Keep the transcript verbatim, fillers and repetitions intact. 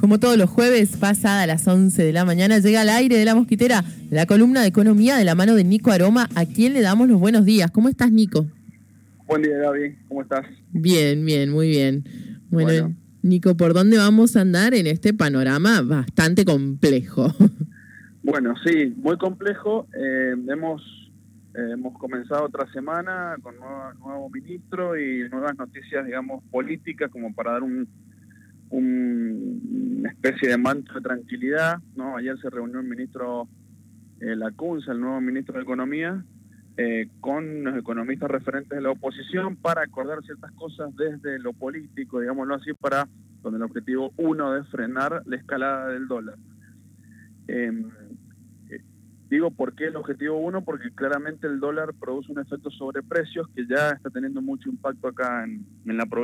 Como todos los jueves, pasada a las once de la mañana, llega al aire de La Mosquitera la columna de economía de la mano de Nico Aroma, a quien le damos los buenos días. ¿Cómo estás, Nico? Buen día, Gaby. ¿Cómo estás? Bien, bien, muy bien. Bueno, Bueno. Nico, ¿por dónde vamos a andar en este panorama bastante complejo? Bueno, sí, muy complejo. Eh, hemos, eh, hemos comenzado otra semana con nueva, nuevo ministro y nuevas noticias, digamos, políticas, como para dar un, un, una especie de manto de tranquilidad, ¿no? Ayer se reunió el ministro eh, Lacunza, el nuevo ministro de Economía, eh, con los economistas referentes de la oposición para acordar ciertas cosas desde lo político, digámoslo así, para con el objetivo uno de frenar la escalada del dólar. Eh, eh, digo, ¿por qué el objetivo uno? Porque claramente el dólar produce un efecto sobre precios que ya está teniendo mucho impacto acá en, en la provincia.